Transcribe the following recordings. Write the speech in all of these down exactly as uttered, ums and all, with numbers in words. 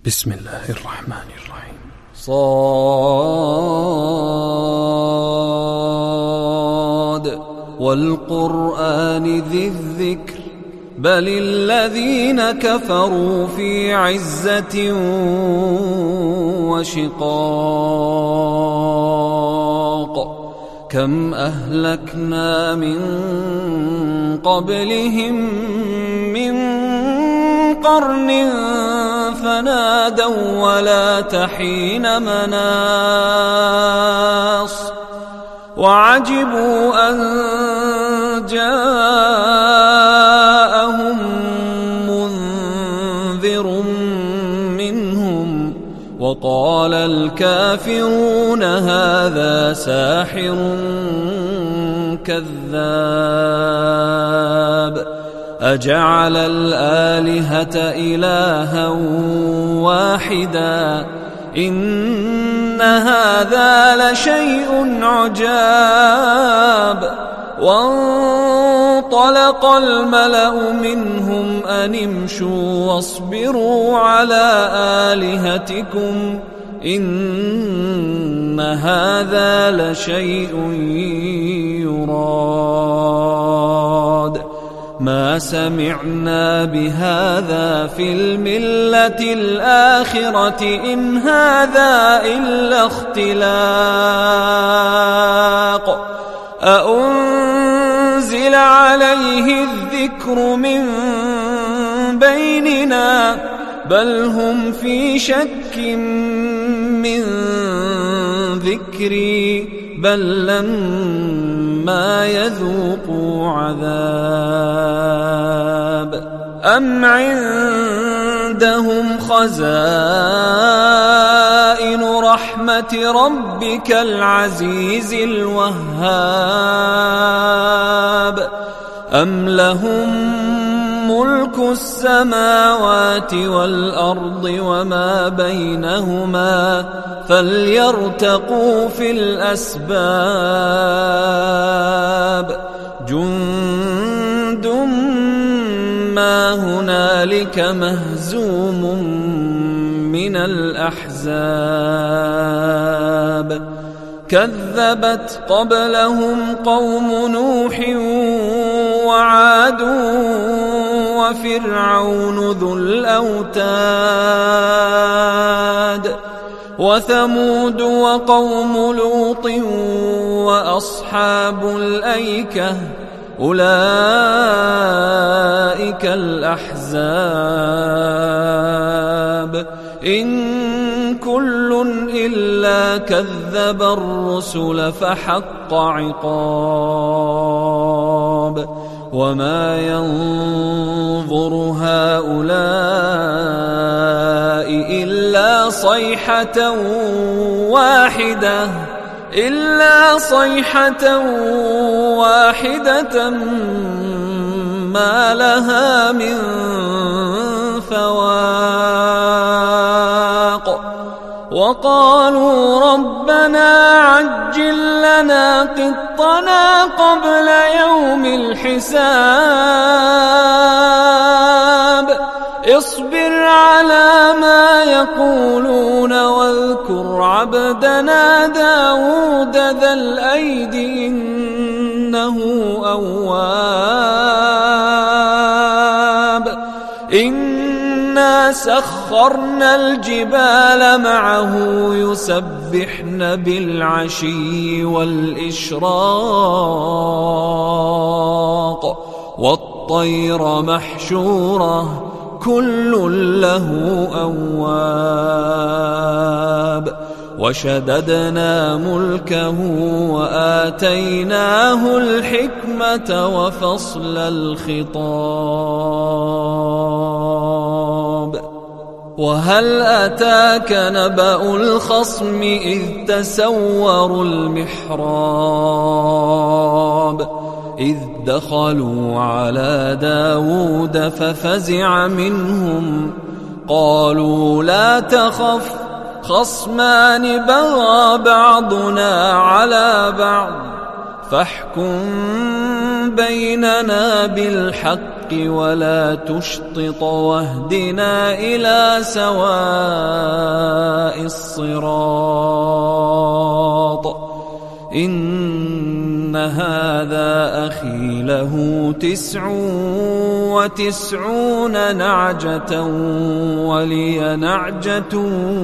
بسم الله الرحمن الرحيم. صاد والقرآن ذي الذكر بل الذين كفروا في عزة وشقاق كم أهلكنا من قبلهم من قرن فنادوا ولا تحين مناص وعجبوا أن جاءهم منذر منهم وقال الكافرون هذا ساحر كذاب أجعل الآلهة إلها واحدا إن هذا لشيء عجاب وانطلق الملأ منهم أن امشوا واصبروا على آلهتكم إن هذا لشيء يراد ما سمعنا بهذا في الملة الآخرة إن هذا إلا اختلاق أأنزل عليه الذكر من بيننا بل هم في شك من ذكري بل لما يذوقوا عذاب أم عندهم خزائن رحمة ربك العزيز الوهاب أم لهم ملك السماوات والأرض وما بينهما فليرتقوا في الأسباب جند ما هنالك مهزوم من الأحزاب كذبت قبلهم قوم نوح وعاد وفرعون ذو الأوتاد وثمود وقوم لوط وأصحاب الأيكة أولئك الأحزاب إن كل إلا كذب الرسل فحق عقاب وما ينظر هؤلاء إلا صيحة واحدة إلا صيحة واحدة ما لها من فواق وقالوا ربنا عجل لنا قطنا قبل يوم الحساب اصبر على ما يقولون واذكر عبدنا داود ذا الأيد إنه أواب إنا سخرنا الجبال معه يسبحن بالعشي والإشراق والطير محشورة كل له أواب وشددنا ملكه وآتيناه الحكمة وفصل الخطاب وهل أتاك نبأ الخصم إذ تسوروا المحراب إذ دخلوا على داود ففزع منهم قالوا لا تخف خصمان بغى بعضنا على بعض فاحكم بيننا بالحق ولا تشطط واهدنا إلى سواء الصراط إن هذا أخي له تسع وتسعون نعجة ولي نعجة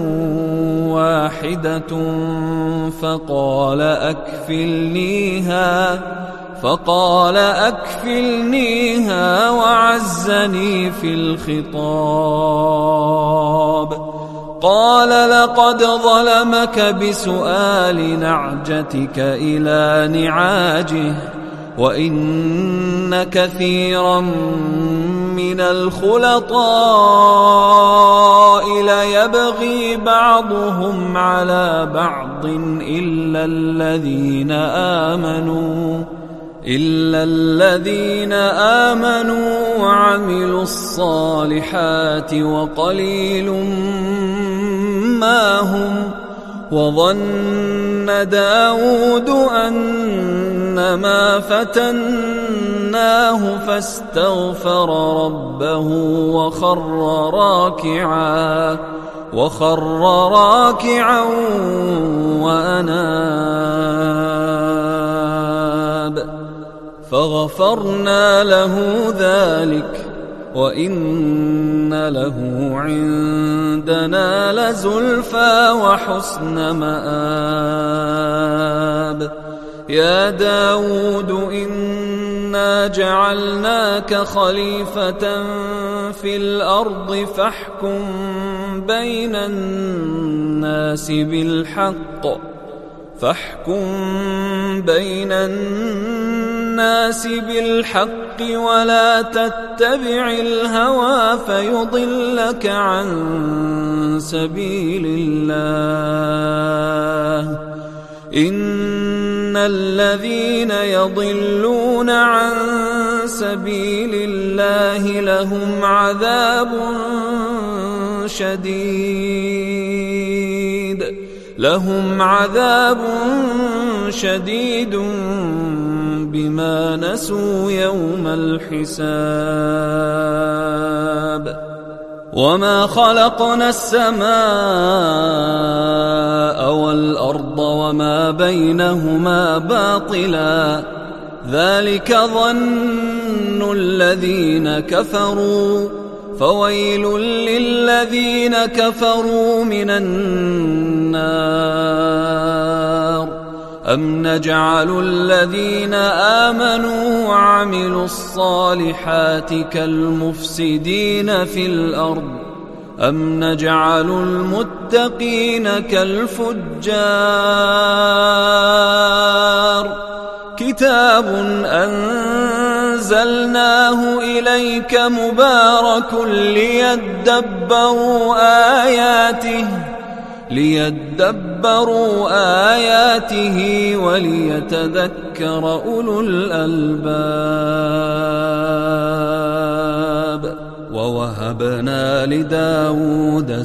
واحدة فقال أكفلنيها فقال أكفلنيها وعزني في الخطاب قال لقد ظلمك بسؤال نعجتك إلى نعاجه وإن كثيرا من الخلطاء ليبغي بعضهم على بعض إلا الذين آمنوا إلا الذين آمنوا وعملوا الصالحات وقليل ما هم وظن داود أنما فتناه فاستغفر ربه وخر راكعا وخر راكعا وأناب فغفرنا له ذلك وإن له عندنا لزلفى وحسن مآب يا داود إنا جعلناك خليفة في الأرض فاحكم بين الناس بالحق فاحكم بين الناس بالحق ولا تتبع الهوى فيضلك عن سبيل الله إن الذين يضلون عن سبيل الله لهم عذاب شديد لهم عذاب شديد بما نسوا يوم الحساب وما خلقنا السماء والأرض وما بينهما باطلا ذلك ظن الذين كفروا فويل للذين كفروا من النار أم نجعل الذين آمنوا وعملوا الصالحات كالمفسدين في الأرض أم نجعل المتقين كالفجار كتاب أنزلناه إليك مبارك ليدبروا آياته ليدبروا آياته وليتذكر أولو الألباب ووهبنا لداود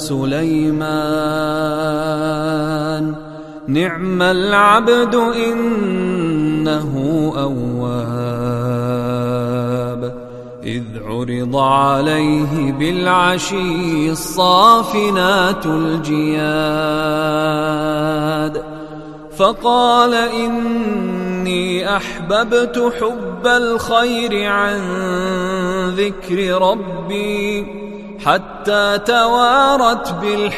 سليمان نعم العبد إنه أواب إذ عرض عليه بالعشي الصافنات الجياد فقال إني أحببت حب الخير عن ذكر ربي حتى توارت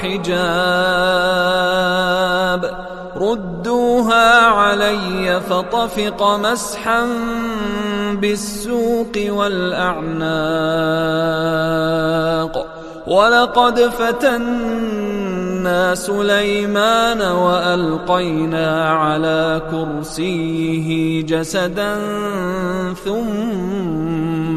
بالحجاب ردوها علي فطفق مسحا بالسوق والأعناق ولقد فتنا سليمان وألقينا على كرسيه جسدا ثم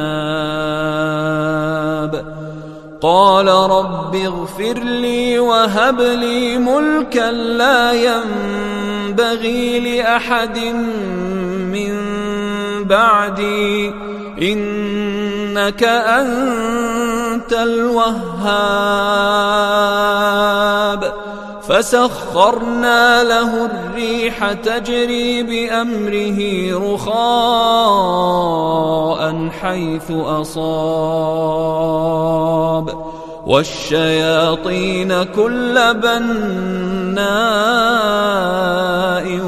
أناب قال رب اغفر لي وهب لي ملكا لا ينبغي لأحد من بعدي إنك أنت الوهاب فسخرنا له الريح تجري بأمره رخاء حيث أصاب والشياطين كل بناء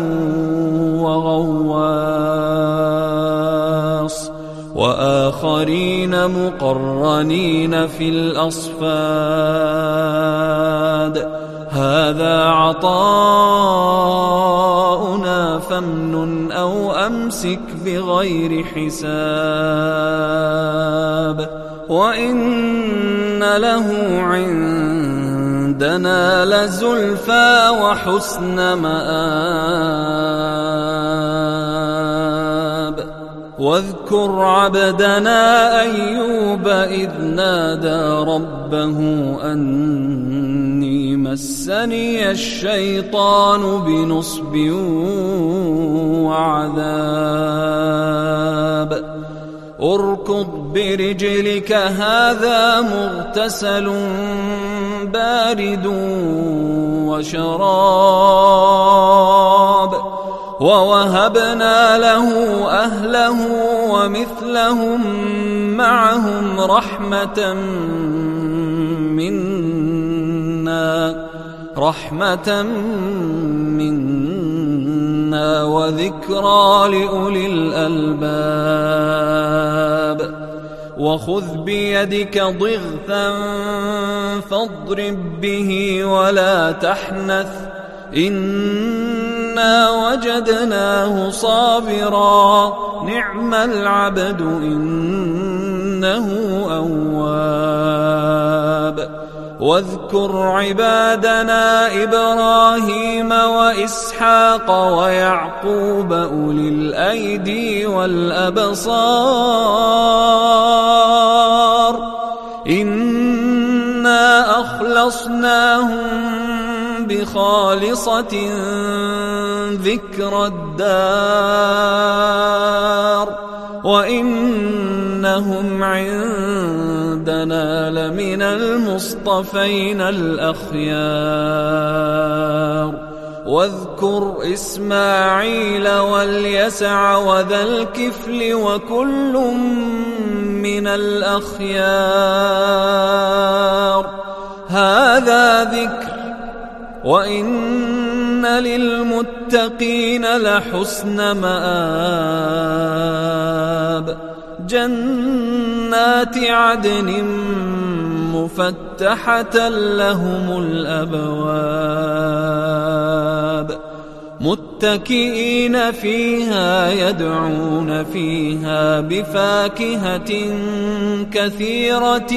وغواص وآخرين مقرنين في الأصفاد هذا عطاؤنا فامنن أو أمسك بغير حساب وإن له عندنا لزلفى وحسن مآب واذكر عبدنا أيوب إذ نادى ربه أني مسني الشيطان بنصب وعذاب اركض برجلك هذا مغتسل بارد وشراب ووهبنا له أهله ومثلهم معهم رحمة منا رحمة منا وذكرى لأولي الألباب وخذ بيدك ضغثا فاضرب به ولا تحنث إنا وجدناه صابرا نعم العبد إنه أواب واذكر عبادنا إبراهيم وإسحاق ويعقوب أولي الأيدي والأبصار إنا أخلصناهم بخالصة ذكر الدار وإنهم عندنا لمن المصطفين الأخيار واذكر إسماعيل واليسع وذا الكفل وكل من الأخيار هذا ذكر وإن للمتقين لحسن مآب جنات عدن مفتحة لهم الأبواب متكئين فيها يدعون فيها بفاكهة كثيرة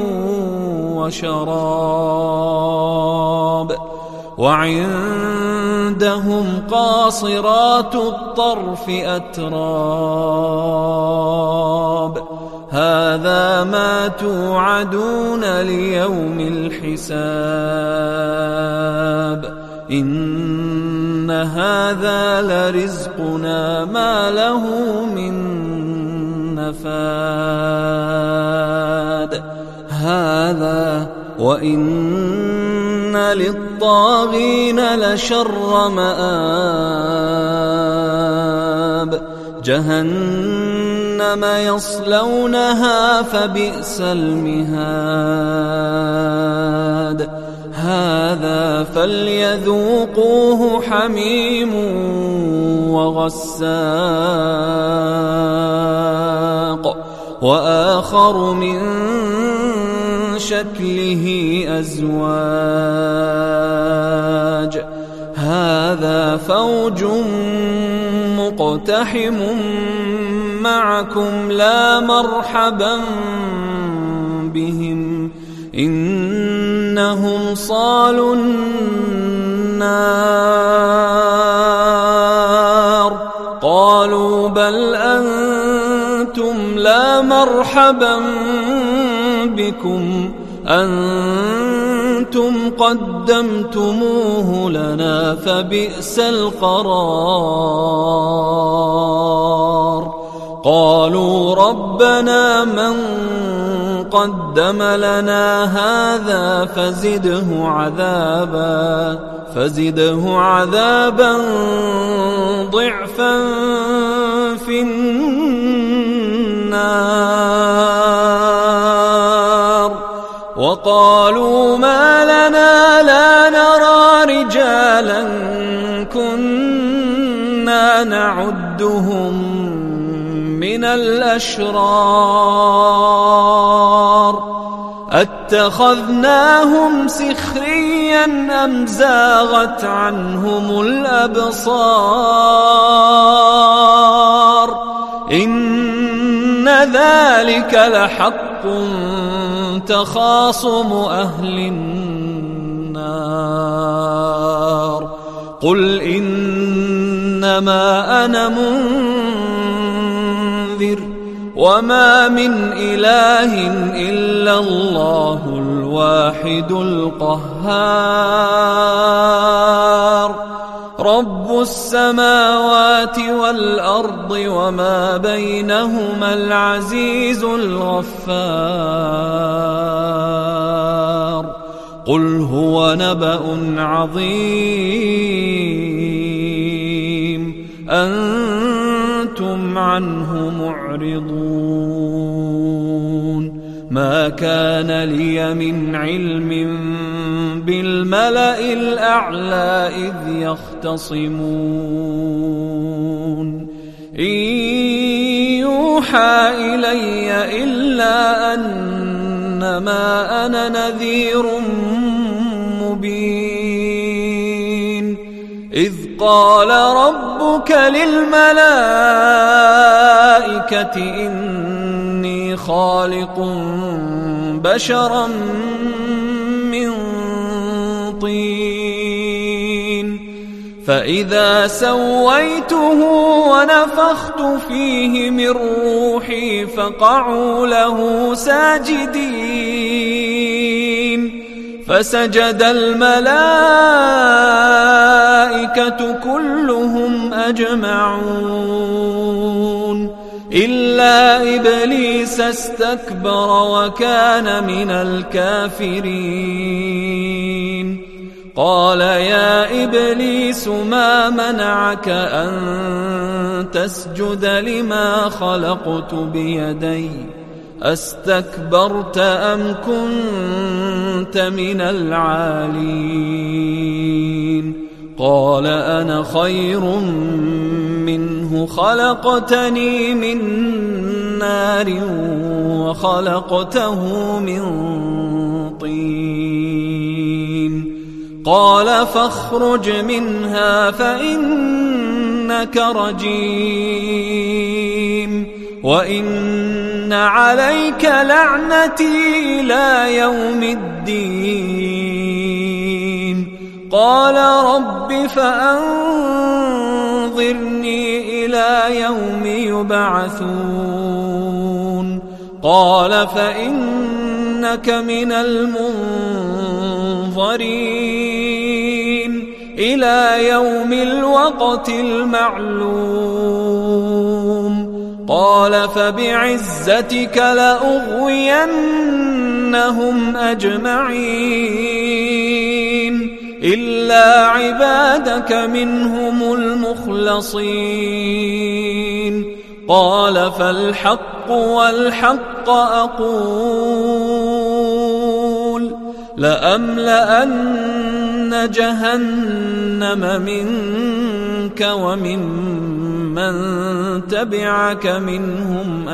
وشراب وعندهم قاصرات الطرف أتراب هذا ما توعدون ليوم الحساب إن هذا لرزقنا ما له من نفاد هذا وإن للطاغين لشر مآب جهنم يصلونها فبئس المهاد هذا فليذوقوه حميم وغساق وآخر من شكله أزواج هذا فوج مقتحم معكم لا مرحبا بهم إنهم صالوا النار قالوا بل أنتم لا مرحبا بكم أنتم قدمتموه لنا فبئس القرار قالوا ربنا من قدم لنا هذا فزده عذابا فزده عذابا ضعفا في النار. وقالوا ما لنا لا نرى رجالا كنا نعدهم من الأشرار أتخذناهم سخريا أم زاغت عنهم الأبصار إن ذلك لحق تخاصم أهل النار. قل إنما أنا منذر وما من إله إلا الله الواحد القهار رب السماوات والأرض وما بينهما العزيز الغفار. قل هو نبأ عظيم أنتم عنه معرضون. ما كان لي من علم بالملأ الأعلى إذ يختصمون إن يوحى إلي إلا أنما أنا نذير مبين. إذ قال ربك للملائكة إني خالق بشرا من طين فإذا سويته ونفخت فيه من روحي فقعوا له ساجدين. فسجد الملائكة كلهم أجمعون إلا إبليس استكبر وكان من الكافرين. قال يا إبليس ما منعك أن تسجد لما خلقت بيدي أستكبرت أم كنت من العالين؟ قال أنا خير منه خلقتني من نار وخلقته من طين. قال فاخرج منها فإنك رجيم وإن عليك لعنتي إلى يوم الدين. قال رب فأنظرني إلى يوم يبعثون. قال فإنك من المنظرين إلى يوم الوقت المعلوم. قال فبعزتك لأغوينهم أجمعين إلا عبادك منهم المخلصين. قال فالحق والحق أقول لأملأن جهنم منك وممن تبعك منهم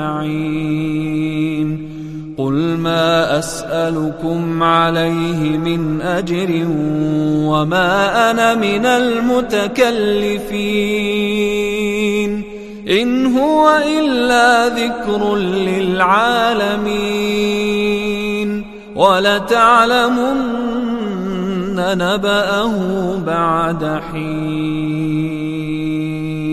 أجمعين. قل ما أسألكم عليه من أجر وما أنا من المتكلفين إن هو إلا ذكر للعالمين ولتعلمن نبأه بعد حين.